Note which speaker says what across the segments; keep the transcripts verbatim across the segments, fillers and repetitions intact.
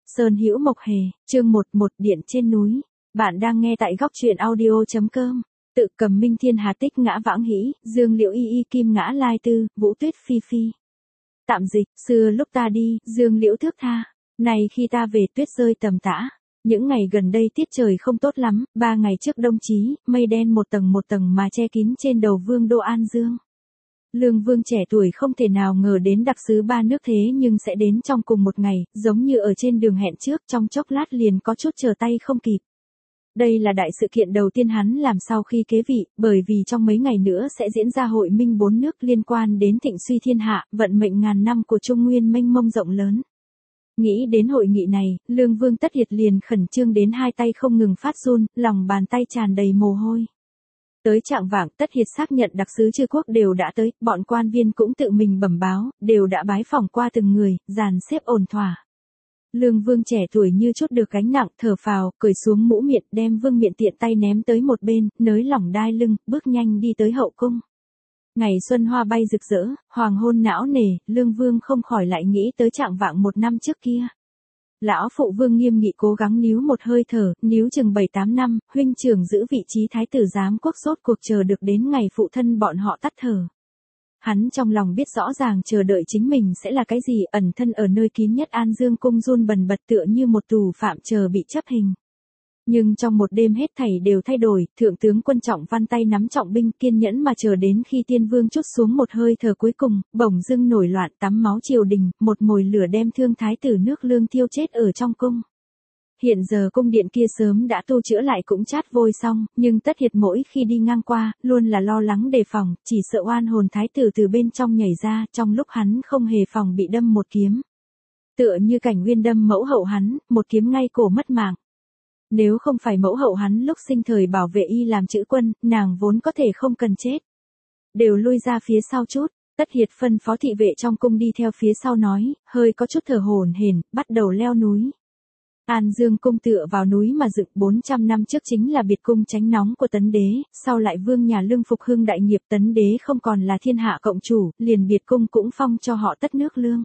Speaker 1: Sơn Hữu Mộc Hề, chương một một Điện trên núi. Bạn đang nghe tại góc truyện audio chấm com. Tự cầm minh thiên hà tích ngã vãng hĩ, dương liễu y y kim ngã lai tư, vũ tuyết phi phi. Tạm dịch, xưa lúc ta đi, dương liễu thước tha. Này khi ta về tuyết rơi tầm tã. Những ngày gần đây tiết trời không tốt lắm, ba ngày trước đông chí, mây đen một tầng một tầng mà che kín trên đầu vương đô An Dương. Lương Vương trẻ tuổi không thể nào ngờ đến đặc sứ ba nước thế nhưng sẽ đến trong cùng một ngày, giống như ở trên đường hẹn trước, trong chốc lát liền có chút chờ tay không kịp. Đây là đại sự kiện đầu tiên hắn làm sau khi kế vị, bởi vì trong mấy ngày nữa sẽ diễn ra hội minh bốn nước liên quan đến thịnh suy thiên hạ, vận mệnh ngàn năm của Trung Nguyên mênh mông rộng lớn. Nghĩ đến hội nghị này, Lương Vương Tất Hiệt liền khẩn trương đến hai tay không ngừng phát run, lòng bàn tay tràn đầy mồ hôi. Tới trạng vạng, Tất Hiệt xác nhận đặc sứ chư quốc đều đã tới, bọn quan viên cũng tự mình bẩm báo, đều đã bái phỏng qua từng người, dàn xếp ổn thỏa. Lương Vương trẻ tuổi như chút được gánh nặng, thở phào, cởi xuống mũ miện, đem vương miện tiện tay ném tới một bên, nới lỏng đai lưng, bước nhanh đi tới hậu cung. Ngày xuân hoa bay rực rỡ, hoàng hôn não nề, Lương Vương không khỏi lại nghĩ tới trạng vạng một năm trước kia. Lão phụ Vương nghiêm nghị cố gắng níu một hơi thở, níu chừng bảy tám năm, huynh trưởng giữ vị trí thái tử giám quốc sốt cuộc chờ được đến ngày phụ thân bọn họ tắt thở. Hắn trong lòng biết rõ ràng chờ đợi chính mình sẽ là cái gì, ẩn thân ở nơi kín nhất An Dương cung run bần bật tựa như một tù phạm chờ bị chấp hình. Nhưng trong một đêm hết thảy đều thay đổi, thượng tướng Quân Trọng Văn tay nắm trọng binh kiên nhẫn mà chờ đến khi tiên vương trút xuống một hơi thở cuối cùng, bỗng dưng nổi loạn tắm máu triều đình, một mồi lửa đem thương thái tử nước Lương thiêu chết ở trong cung. Hiện giờ cung điện kia sớm đã tu chữa lại cũng chát vôi xong, nhưng Tất Hiệt mỗi khi đi ngang qua, luôn là lo lắng đề phòng, chỉ sợ oan hồn thái tử từ bên trong nhảy ra, trong lúc hắn không hề phòng bị đâm một kiếm. Tựa như Cảnh Nguyên đâm mẫu hậu hắn, một kiếm ngay cổ mất mạng. Nếu không phải mẫu hậu hắn lúc sinh thời bảo vệ y làm chữ quân, nàng vốn có thể không cần chết. Đều lui ra phía sau chút, Tất Hiệt phân phó thị vệ trong cung đi theo phía sau nói, hơi có chút thở hổn hển, bắt đầu leo núi. An Dương cung tựa vào núi mà dựng bốn trăm năm trước chính là biệt cung tránh nóng của Tấn Đế, sau lại vương nhà Lương phục hưng đại nghiệp Tấn Đế không còn là thiên hạ cộng chủ, liền biệt cung cũng phong cho họ Tất nước Lương.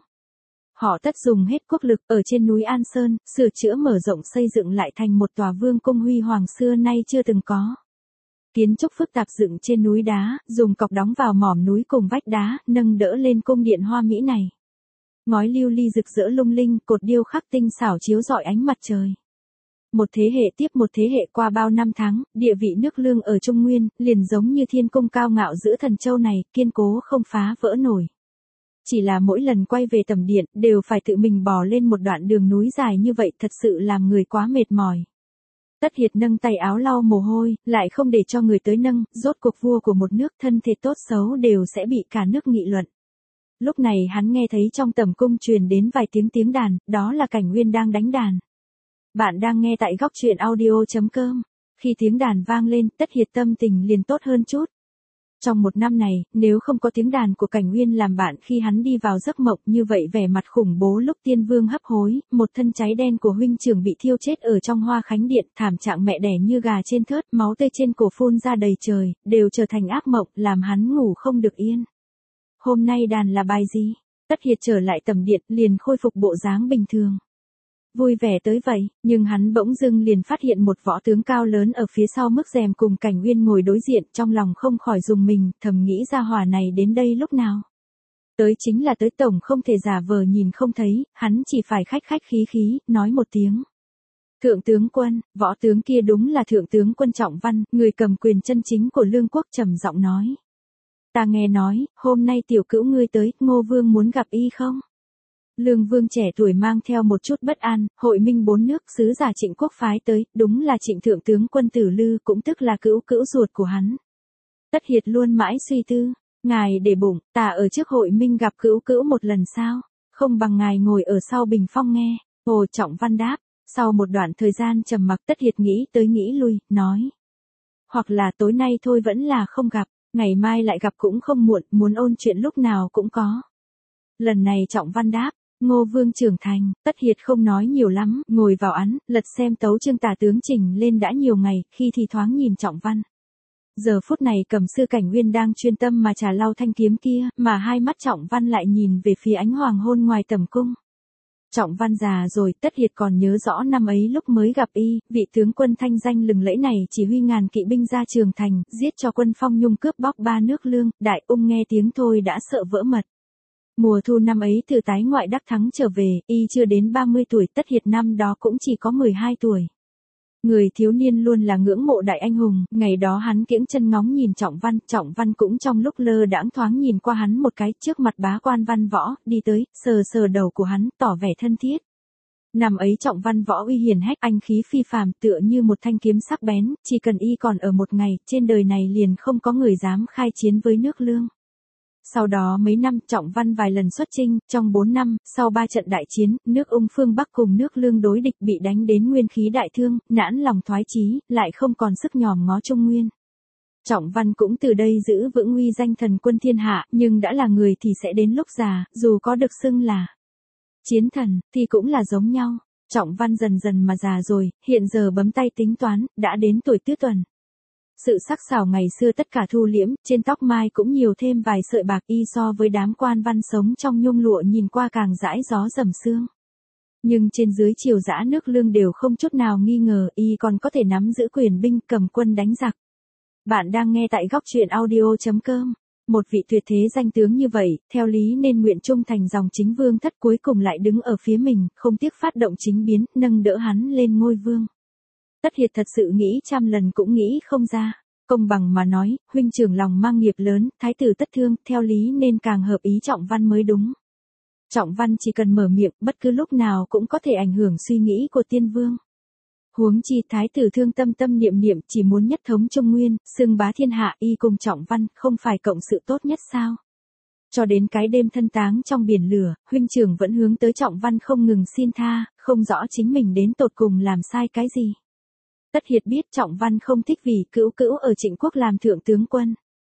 Speaker 1: Họ Tất dùng hết quốc lực ở trên núi An Sơn, sửa chữa mở rộng xây dựng lại thành một tòa vương cung huy hoàng xưa nay chưa từng có. Kiến trúc phức tạp dựng trên núi đá, dùng cọc đóng vào mỏm núi cùng vách đá, nâng đỡ lên cung điện hoa mỹ này. Ngói lưu ly rực rỡ lung linh, cột điêu khắc tinh xảo chiếu rọi ánh mặt trời. Một thế hệ tiếp một thế hệ qua bao năm tháng, địa vị nước Lương ở Trung Nguyên, liền giống như thiên cung cao ngạo giữa thần châu này, kiên cố không phá vỡ nổi. Chỉ là mỗi lần quay về tầm điện, đều phải tự mình bò lên một đoạn đường núi dài như vậy, thật sự làm người quá mệt mỏi. Tất Hiệt nâng tay áo lau mồ hôi, lại không để cho người tới nâng, rốt cuộc vua của một nước thân thể tốt xấu đều sẽ bị cả nước nghị luận. Lúc này hắn nghe thấy trong tầm cung truyền đến vài tiếng tiếng đàn, đó là Cảnh Nguyên đang đánh đàn. Bạn đang nghe tại góc truyện audio chấm com. Khi tiếng đàn vang lên, Tất Hiệt tâm tình liền tốt hơn chút. Trong một năm này, nếu không có tiếng đàn của Cảnh Nguyên làm bạn khi hắn đi vào giấc mộng như vậy vẻ mặt khủng bố lúc tiên vương hấp hối, một thân cháy đen của huynh trưởng bị thiêu chết ở trong Hoa Khánh Điện, thảm trạng mẹ đẻ như gà trên thớt, máu tươi trên cổ phun ra đầy trời, đều trở thành ác mộng, làm hắn ngủ không được yên. Hôm nay đàn là bài gì? Tất Hiệt trở lại tầm điện, liền khôi phục bộ dáng bình thường. Vui vẻ tới vậy, nhưng hắn bỗng dưng liền phát hiện một võ tướng cao lớn ở phía sau mức rèm cùng Cảnh Nguyên ngồi đối diện, trong lòng không khỏi rùng mình, thầm nghĩ ra hỏa này đến đây lúc nào. Tới chính là tới, tổng không thể giả vờ nhìn không thấy, hắn chỉ phải khách khách khí khí, nói một tiếng. Thượng tướng quân, võ tướng kia đúng là thượng tướng Quân Trọng Văn, người cầm quyền chân chính của Lương quốc, trầm giọng nói. Ta nghe nói, hôm nay tiểu cữu ngươi tới, Ngô Vương muốn gặp y không? Lương Vương trẻ tuổi mang theo một chút bất an, hội minh bốn nước sứ giả Trịnh quốc phái tới, đúng là Trịnh thượng tướng quân Tử Lư, cũng tức là cữu cữu ruột của hắn. Tất Hiệt luôn mãi suy tư, ngài để bụng, ta ở trước hội minh gặp cữu cữu một lần sao, không bằng ngài ngồi ở sau bình phong nghe. Hồ Trọng Văn đáp, sau một đoạn thời gian trầm mặc, Tất Hiệt nghĩ tới nghĩ lui, nói. Hoặc là tối nay thôi vẫn là không gặp, ngày mai lại gặp cũng không muộn, muốn ôn chuyện lúc nào cũng có. Lần này Trọng Văn đáp. Ngô Vương trưởng thành, Tất Hiệt không nói nhiều lắm, ngồi vào án, lật xem tấu chương tả tướng trình lên đã nhiều ngày, khi thì thoáng nhìn Trọng Văn. Giờ phút này cầm sư Cảnh Nguyên đang chuyên tâm mà trà lau thanh kiếm kia, mà hai mắt Trọng Văn lại nhìn về phía ánh hoàng hôn ngoài tầm cung. Trọng Văn già rồi, Tất Hiệt còn nhớ rõ năm ấy lúc mới gặp y, vị tướng quân thanh danh lừng lẫy này chỉ huy ngàn kỵ binh ra Trường Thành, giết cho quân Phong Nhung cướp bóc ba nước Lương, Đại Ung nghe tiếng thôi đã sợ vỡ mật. Mùa thu năm ấy từ tái ngoại đắc thắng trở về, y chưa đến ba mươi tuổi, Tất Hiệt năm đó cũng chỉ có mười hai tuổi. Người thiếu niên luôn là ngưỡng mộ đại anh hùng, ngày đó hắn kiễng chân ngóng nhìn Trọng Văn, Trọng Văn cũng trong lúc lơ đãng thoáng nhìn qua hắn một cái, trước mặt bá quan Văn Võ, đi tới, sờ sờ đầu của hắn, tỏ vẻ thân thiết. Năm ấy Trọng Văn Võ uy hiển hách, anh khí phi phàm, tựa như một thanh kiếm sắc bén, chỉ cần y còn ở một ngày, trên đời này liền không có người dám khai chiến với nước Lương. Sau đó mấy năm, Trọng Văn vài lần xuất chinh, trong bốn năm, sau ba trận đại chiến, nước Ung phương Bắc cùng nước Lương đối địch bị đánh đến nguyên khí đại thương, nản lòng thoái chí, lại không còn sức nhòm ngó Trung Nguyên. Trọng Văn cũng từ đây giữ vững uy danh thần quân thiên hạ, nhưng đã là người thì sẽ đến lúc già, dù có được xưng là chiến thần, thì cũng là giống nhau. Trọng Văn dần dần mà già rồi, hiện giờ bấm tay tính toán, đã đến tuổi tứ tuần. Sự sắc sảo ngày xưa tất cả thu liễm, trên tóc mai cũng nhiều thêm vài sợi bạc, y so với đám quan văn sống trong nhung lụa nhìn qua càng dãi gió dầm sương. Nhưng trên dưới triều dã nước Lương đều không chút nào nghi ngờ y còn có thể nắm giữ quyền binh cầm quân đánh giặc. Bạn đang nghe tại góc truyện audio chấm com. Một vị tuyệt thế danh tướng như vậy, theo lý nên nguyện trung thành dòng chính vương thất, cuối cùng lại đứng ở phía mình, không tiếc phát động chính biến, nâng đỡ hắn lên ngôi vương. Tất Hiệt thật sự nghĩ trăm lần cũng nghĩ không ra. Công bằng mà nói, huynh trưởng lòng mang nghiệp lớn, thái tử Tất Thương, theo lý nên càng hợp ý Trọng Văn mới đúng. Trọng Văn chỉ cần mở miệng, bất cứ lúc nào cũng có thể ảnh hưởng suy nghĩ của tiên vương. Huống chi thái tử Thương tâm tâm niệm niệm chỉ muốn nhất thống Trung Nguyên, xưng bá thiên hạ, y cùng Trọng Văn, không phải cộng sự tốt nhất sao? Cho đến cái đêm thân táng trong biển lửa, huynh trưởng vẫn hướng tới Trọng Văn không ngừng xin tha, không rõ chính mình đến tột cùng làm sai cái gì. Tất Hiệt biết Trọng Văn không thích vì cữu cữu ở Trịnh Quốc làm thượng tướng quân.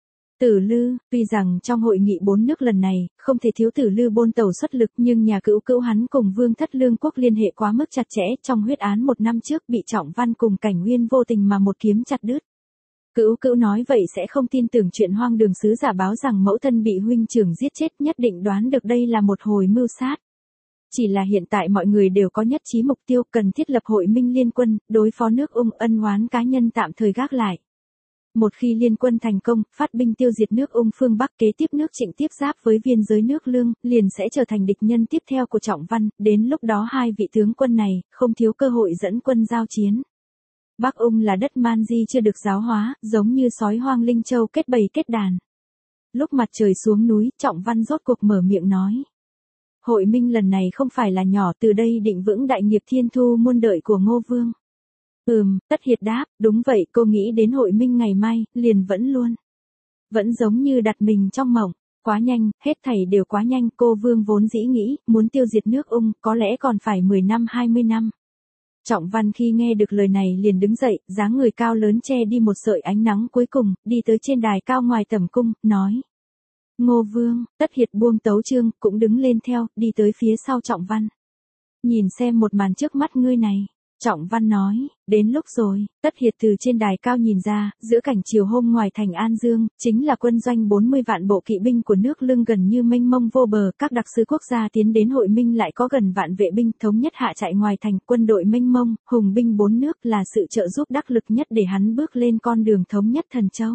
Speaker 1: Tử Lư, tuy rằng trong hội nghị bốn nước lần này, không thể thiếu Tử Lư bôn tàu xuất lực, nhưng nhà cữu cữu hắn cùng Vương thất Lương Quốc liên hệ quá mức chặt chẽ, trong huyết án một năm trước bị Trọng Văn cùng Cảnh Nguyên vô tình mà một kiếm chặt đứt. Cữu cữu nói vậy sẽ không tin tưởng chuyện hoang đường sứ giả báo rằng mẫu thân bị huynh trưởng giết chết, nhất định đoán được đây là một hồi mưu sát. Chỉ là hiện tại mọi người đều có nhất trí mục tiêu, cần thiết lập hội minh liên quân, đối phó nước Ung, ân oán cá nhân tạm thời gác lại. Một khi liên quân thành công, phát binh tiêu diệt nước Ung phương Bắc, kế tiếp nước Trịnh tiếp giáp với biên giới nước Lương, liền sẽ trở thành địch nhân tiếp theo của Trọng Văn, đến lúc đó hai vị tướng quân này, không thiếu cơ hội dẫn quân giao chiến. Bắc Ung là đất man di chưa được giáo hóa, giống như sói hoang linh châu kết bầy kết đàn. Lúc mặt trời xuống núi, Trọng Văn rốt cuộc mở miệng nói. Hội minh lần này không phải là nhỏ, từ đây định vững đại nghiệp thiên thu muôn đời của Ngô Vương. Ừm, Tất Hiệt đáp, đúng vậy, cô nghĩ đến hội minh ngày mai, liền vẫn luôn. Vẫn giống như đặt mình trong mộng, quá nhanh, hết thảy đều quá nhanh, cô Vương vốn dĩ nghĩ, muốn tiêu diệt nước Ung, có lẽ còn phải mười năm hai mươi năm. Trọng Văn khi nghe được lời này liền đứng dậy, dáng người cao lớn che đi một sợi ánh nắng cuối cùng, đi tới trên đài cao ngoài tẩm cung, nói. Ngô Vương, Tất Hiệt buông tấu chương, cũng đứng lên theo, đi tới phía sau Trọng Văn. Nhìn xem một màn trước mắt ngươi này. Trọng Văn nói, đến lúc rồi. Tất Hiệt từ trên đài cao nhìn ra, giữa cảnh chiều hôm ngoài thành An Dương, chính là quân doanh bốn mươi vạn bộ kỵ binh của nước Lương gần như mênh mông vô bờ, các đặc sứ quốc gia tiến đến hội minh lại có gần vạn vệ binh thống nhất hạ trại ngoài thành, quân đội mênh mông, hùng binh bốn nước là sự trợ giúp đắc lực nhất để hắn bước lên con đường thống nhất Thần Châu.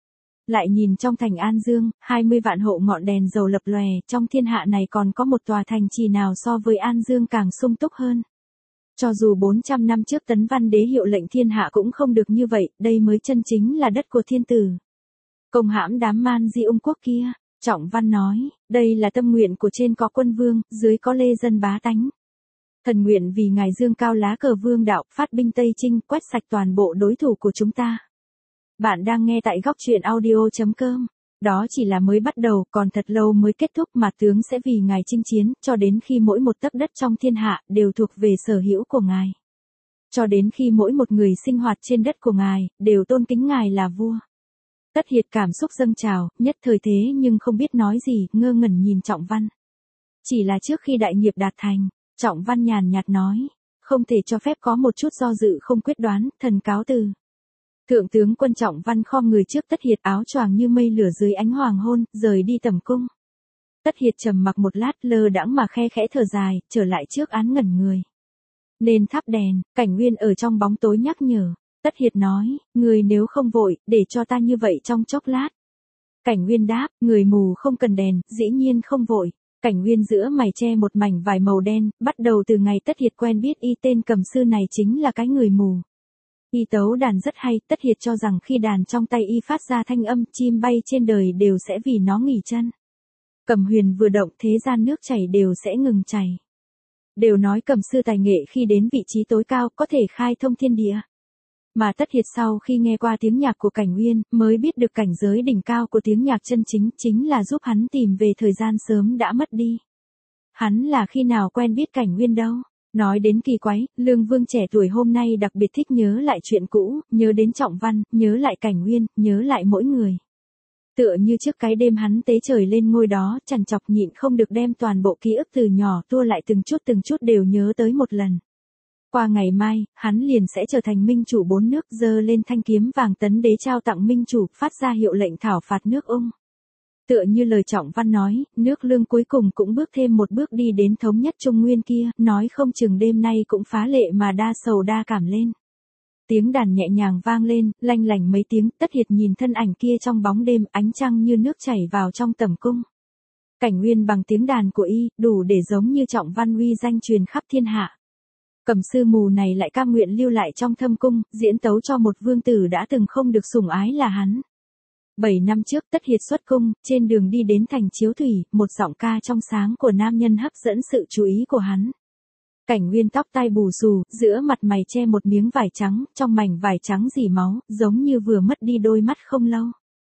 Speaker 1: Lại nhìn trong thành An Dương, hai mươi vạn hộ ngọn đèn dầu lập lòe, trong thiên hạ này còn có một tòa thành trì nào so với An Dương càng sung túc hơn. Cho dù bốn trăm năm trước Tấn Văn Đế hiệu lệnh thiên hạ cũng không được như vậy, đây mới chân chính là đất của thiên tử. Công hãm đám man di Ung quốc kia, Trọng Văn nói, đây là tâm nguyện của trên có quân vương, dưới có lê dân bá tánh. Thần nguyện vì ngài dương cao lá cờ vương đạo, phát binh Tây Chinh, quét sạch toàn bộ đối thủ của chúng ta. Bạn đang nghe tại góc truyện audio chấm com. Đó chỉ là mới bắt đầu, còn thật lâu mới kết thúc, mà tướng sẽ vì ngài chinh chiến, cho đến khi mỗi một tấc đất trong thiên hạ đều thuộc về sở hữu của ngài. Cho đến khi mỗi một người sinh hoạt trên đất của ngài đều tôn kính ngài là vua. Tất Hiệt cảm xúc dâng trào, nhất thời thế nhưng không biết nói gì, ngơ ngẩn nhìn Trọng Văn. Chỉ là trước khi đại nghiệp đạt thành, Trọng Văn nhàn nhạt nói, không thể cho phép có một chút do dự không quyết đoán, thần cáo từ. Thượng tướng quân Trọng Văn khom người trước Tất Hiệt, áo choàng như mây lửa dưới ánh hoàng hôn, rời đi tẩm cung. Tất Hiệt trầm mặc một lát, lơ đãng mà khe khẽ thở dài, trở lại trước án ngẩn người. Nên thắp đèn, Cảnh Nguyên ở trong bóng tối nhắc nhở. Tất Hiệt nói, người nếu không vội, để cho ta như vậy trong chốc lát. Cảnh Nguyên đáp, người mù không cần đèn, dĩ nhiên không vội. Cảnh Nguyên giữa mày che một mảnh vải màu đen, bắt đầu từ ngày Tất Hiệt quen biết y tên cầm sư này chính là cái người mù. Y tấu đàn rất hay, Tất Hiệt cho rằng khi đàn trong tay y phát ra thanh âm, chim bay trên đời đều sẽ vì nó nghỉ chân. Cầm huyền vừa động, thế gian nước chảy đều sẽ ngừng chảy. Đều nói cầm sư tài nghệ khi đến vị trí tối cao có thể khai thông thiên địa. Mà Tất Hiệt sau khi nghe qua tiếng nhạc của Cảnh Nguyên, mới biết được cảnh giới đỉnh cao của tiếng nhạc chân chính, chính là giúp hắn tìm về thời gian sớm đã mất đi. Hắn là khi nào quen biết Cảnh Nguyên đâu. Nói đến kỳ quái, Lương Vương trẻ tuổi hôm nay đặc biệt thích nhớ lại chuyện cũ, nhớ đến Trọng Văn, nhớ lại Cảnh Nguyên, nhớ lại mỗi người. Tựa như trước cái đêm hắn tế trời lên ngôi đó, trằn trọc nhịn không được đem toàn bộ ký ức từ nhỏ tua lại từng chút từng chút đều nhớ tới một lần. Qua ngày mai, hắn liền sẽ trở thành minh chủ bốn nước, giơ lên thanh kiếm vàng tấn đế trao tặng minh chủ, phát ra hiệu lệnh thảo phạt nước Ung. Tựa như lời Trọng Văn nói, nước Lương cuối cùng cũng bước thêm một bước đi đến thống nhất Trung Nguyên kia, nói không chừng đêm nay cũng phá lệ mà đa sầu đa cảm lên. Tiếng đàn nhẹ nhàng vang lên, lanh lảnh mấy tiếng, Tất Hiệt nhìn thân ảnh kia trong bóng đêm, ánh trăng như nước chảy vào trong tẩm cung. Cảnh Nguyên bằng tiếng đàn của y, đủ để giống như Trọng Văn uy danh truyền khắp thiên hạ. Cầm sư mù này lại cam nguyện lưu lại trong thâm cung, diễn tấu cho một vương tử đã từng không được sủng ái là hắn. Bảy năm trước Tất Hiệt xuất cung, trên đường đi đến thành Chiếu Thủy, một giọng ca trong sáng của nam nhân hấp dẫn sự chú ý của hắn. Cảnh Nguyên tóc tai bù xù, giữa mặt mày che một miếng vải trắng, trong mảnh vải trắng rỉ máu, giống như vừa mất đi đôi mắt không lâu.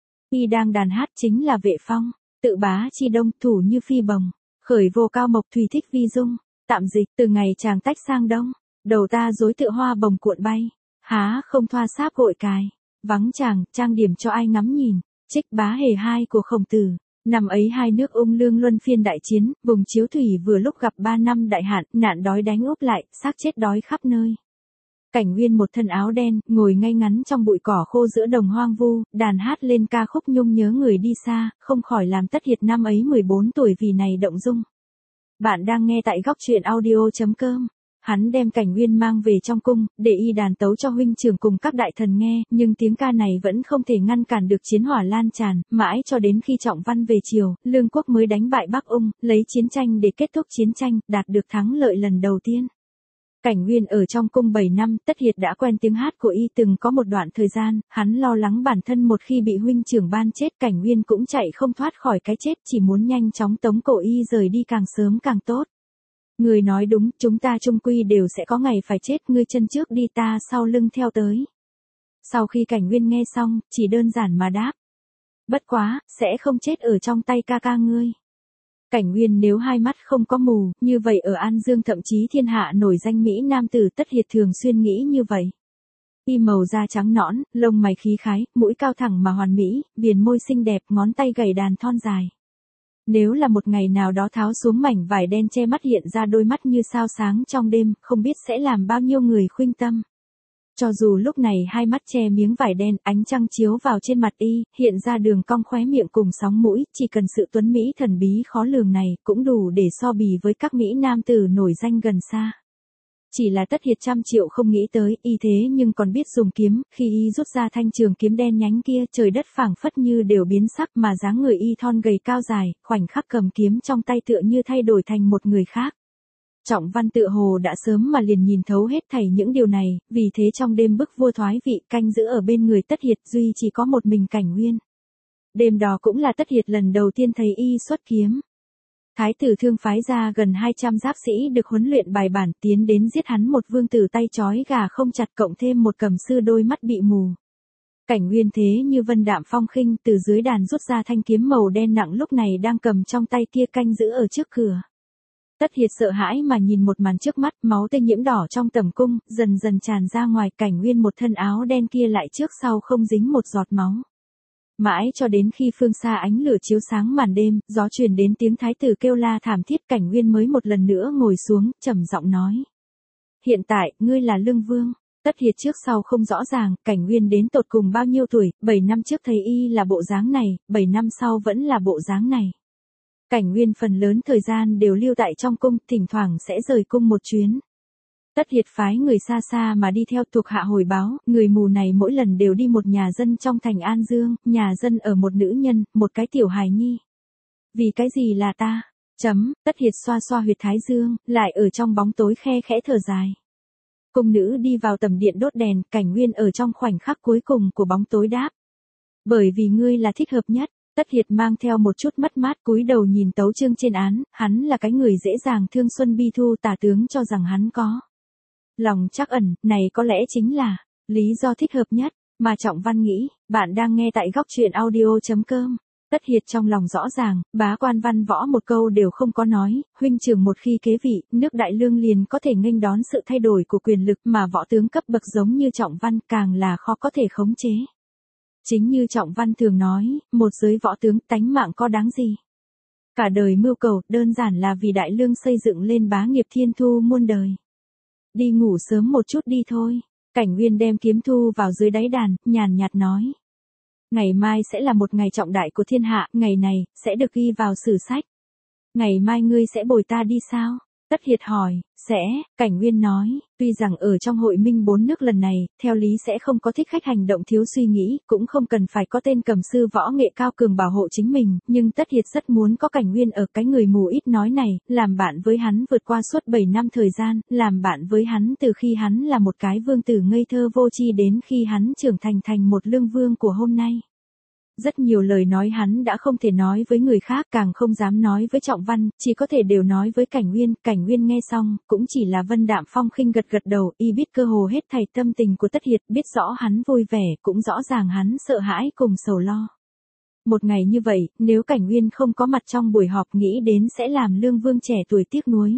Speaker 1: Y đang đàn hát chính là Vệ Phong, tự bá chi đông, thủ như phi bồng, khởi vô cao mộc thủy thích vi dung, tạm dịch, từ ngày chàng tách sang đông, đầu ta rối tựa hoa bồng cuộn bay, há không thoa sáp gội cài, vắng chàng, trang điểm cho ai ngắm nhìn, trích bá hề hai của Khổng Tử. Năm ấy hai nước Ung Lương luân phiên đại chiến, vùng Chiếu Thủy vừa lúc gặp ba năm đại hạn, nạn đói đánh úp lại, xác chết đói khắp nơi. Cảnh Nguyên một thân áo đen, ngồi ngay ngắn trong bụi cỏ khô giữa đồng hoang vu, đàn hát lên ca khúc nhung nhớ người đi xa, không khỏi làm Tất Hiệt năm ấy mười bốn tuổi vì này động dung. Bạn đang nghe tại góc truyện audio chấm com. Hắn đem Cảnh Nguyên mang về trong cung, để y đàn tấu cho huynh trưởng cùng các đại thần nghe, nhưng tiếng ca này vẫn không thể ngăn cản được chiến hỏa lan tràn, mãi cho đến khi Trọng Văn về triều, Lương quốc mới đánh bại Bắc Ung, lấy chiến tranh để kết thúc chiến tranh, đạt được thắng lợi lần đầu tiên. Cảnh Nguyên ở trong cung bảy năm, Tất Hiệt đã quen tiếng hát của y, từng có một đoạn thời gian, hắn lo lắng bản thân một khi bị huynh trưởng ban chết, Cảnh Nguyên cũng chạy không thoát khỏi cái chết, chỉ muốn nhanh chóng tống cổ y rời đi càng sớm càng tốt. Người nói đúng, chúng ta chung quy đều sẽ có ngày phải chết, ngươi chân trước đi ta sau lưng theo tới. Sau khi Cảnh Nguyên nghe xong, chỉ đơn giản mà đáp. Bất quá, sẽ không chết ở trong tay ca ca ngươi. Cảnh Nguyên nếu hai mắt không có mù, như vậy ở An Dương thậm chí thiên hạ nổi danh Mỹ nam tử Tất Hiệt thường xuyên nghĩ như vậy. Y màu da trắng nõn, lông mày khí khái, mũi cao thẳng mà hoàn mỹ, viền môi xinh đẹp, ngón tay gảy đàn thon dài. Nếu là một ngày nào đó tháo xuống mảnh vải đen che mắt hiện ra đôi mắt như sao sáng trong đêm, không biết sẽ làm bao nhiêu người khuynh tâm. Cho dù lúc này hai mắt che miếng vải đen, ánh trăng chiếu vào trên mặt y, hiện ra đường cong khóe miệng cùng sóng mũi, chỉ cần sự tuấn mỹ thần bí khó lường này, cũng đủ để so bì với các Mỹ nam tử nổi danh gần xa. Chỉ là Tất Hiệt trăm triệu không nghĩ tới, y thế nhưng còn biết dùng kiếm, khi y rút ra thanh trường kiếm đen nhánh kia, trời đất phảng phất như đều biến sắc, mà dáng người y thon gầy cao dài, khoảnh khắc cầm kiếm trong tay tựa như thay đổi thành một người khác. Trọng Văn tựa hồ đã sớm mà liền nhìn thấu hết thảy những điều này, vì thế trong đêm bức vua thoái vị, canh giữ ở bên người Tất Hiệt, duy chỉ có một mình Cảnh Nguyên. Đêm đó cũng là Tất Hiệt lần đầu tiên thấy y xuất kiếm. Thái tử Thương phái ra gần hai trăm giáp sĩ được huấn luyện bài bản, tiến đến giết hắn một vương tử tay trói gà không chặt, cộng thêm một cầm sư đôi mắt bị mù. Cảnh Nguyên thế như vân đạm phong khinh, từ dưới đàn rút ra thanh kiếm màu đen nặng lúc này đang cầm trong tay kia, canh giữ ở trước cửa. Tất Hiệt sợ hãi mà nhìn một màn trước mắt, máu tươi nhiễm đỏ trong tẩm cung, dần dần tràn ra ngoài. Cảnh Nguyên một thân áo đen kia lại trước sau không dính một giọt máu. Mãi cho đến khi phương xa ánh lửa chiếu sáng màn đêm, gió truyền đến tiếng thái tử kêu la thảm thiết, Cảnh Nguyên mới một lần nữa ngồi xuống, trầm giọng nói. Hiện tại, ngươi là Lương Vương. Tất Hiệt trước sau không rõ ràng, Cảnh Nguyên đến tột cùng bao nhiêu tuổi, bảy năm trước thấy y là bộ dáng này, bảy năm sau vẫn là bộ dáng này. Cảnh Nguyên phần lớn thời gian đều lưu tại trong cung, thỉnh thoảng sẽ rời cung một chuyến. Tất Hiệt phái người xa xa mà đi theo thuộc hạ hồi báo, người mù này mỗi lần đều đi một nhà dân trong thành An Dương, nhà dân ở một nữ nhân, một cái tiểu hài nhi. Vì cái gì là ta? Chấm, Tất Hiệt xoa xoa huyệt thái dương, lại ở trong bóng tối khe khẽ thở dài. Cung nữ đi vào tầm điện đốt đèn, Cảnh Nguyên ở trong khoảnh khắc cuối cùng của bóng tối đáp. Bởi vì ngươi là thích hợp nhất. Tất Hiệt mang theo một chút mất mát cúi đầu nhìn tấu chương trên án, hắn là cái người dễ dàng thương Xuân Bi Thu, tả tướng cho rằng hắn có lòng trắc ẩn, này có lẽ chính là lý do thích hợp nhất, mà Trọng Văn nghĩ. Bạn đang nghe tại góc truyện audio.com. Tất Hiệt trong lòng rõ ràng, bá quan văn võ một câu đều không có nói, huynh trưởng một khi kế vị, nước Đại Lương liền có thể nghênh đón sự thay đổi của quyền lực, mà võ tướng cấp bậc giống như Trọng Văn càng là khó có thể khống chế. Chính như Trọng Văn thường nói, một giới võ tướng tánh mạng có đáng gì. Cả đời mưu cầu, đơn giản là vì Đại Lương xây dựng lên bá nghiệp thiên thu muôn đời. Đi ngủ sớm một chút đi thôi. Cảnh Nguyên đem kiếm thu vào dưới đáy đàn, nhàn nhạt nói. Ngày mai sẽ là một ngày trọng đại của thiên hạ, ngày này, sẽ được ghi vào sử sách. Ngày mai ngươi sẽ bồi ta đi sao? Tất Hiệt hỏi. Sẽ, Cảnh Nguyên nói, tuy rằng ở trong hội minh bốn nước lần này, theo lý sẽ không có thích khách hành động thiếu suy nghĩ, cũng không cần phải có tên cầm sư võ nghệ cao cường bảo hộ chính mình, nhưng Tất Hiệt rất muốn có Cảnh Nguyên ở cái người mù ít nói này, làm bạn với hắn vượt qua suốt bảy năm thời gian, làm bạn với hắn từ khi hắn là một cái vương tử ngây thơ vô tri đến khi hắn trưởng thành thành một lương vương của hôm nay. Rất nhiều lời nói hắn đã không thể nói với người khác, càng không dám nói với Trọng Văn, chỉ có thể đều nói với Cảnh Nguyên. Cảnh Nguyên nghe xong, cũng chỉ là vân đạm phong khinh gật gật đầu, y biết cơ hồ hết thảy tâm tình của Tất Hiệt, biết rõ hắn vui vẻ, cũng rõ ràng hắn sợ hãi cùng sầu lo. Một ngày như vậy, nếu Cảnh Nguyên không có mặt trong buổi họp nghĩ đến sẽ làm lương vương trẻ tuổi tiếc nuối.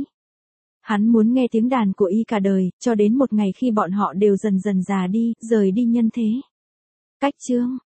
Speaker 1: Hắn muốn nghe tiếng đàn của y cả đời, cho đến một ngày khi bọn họ đều dần dần già đi, rời đi nhân thế. Cách chương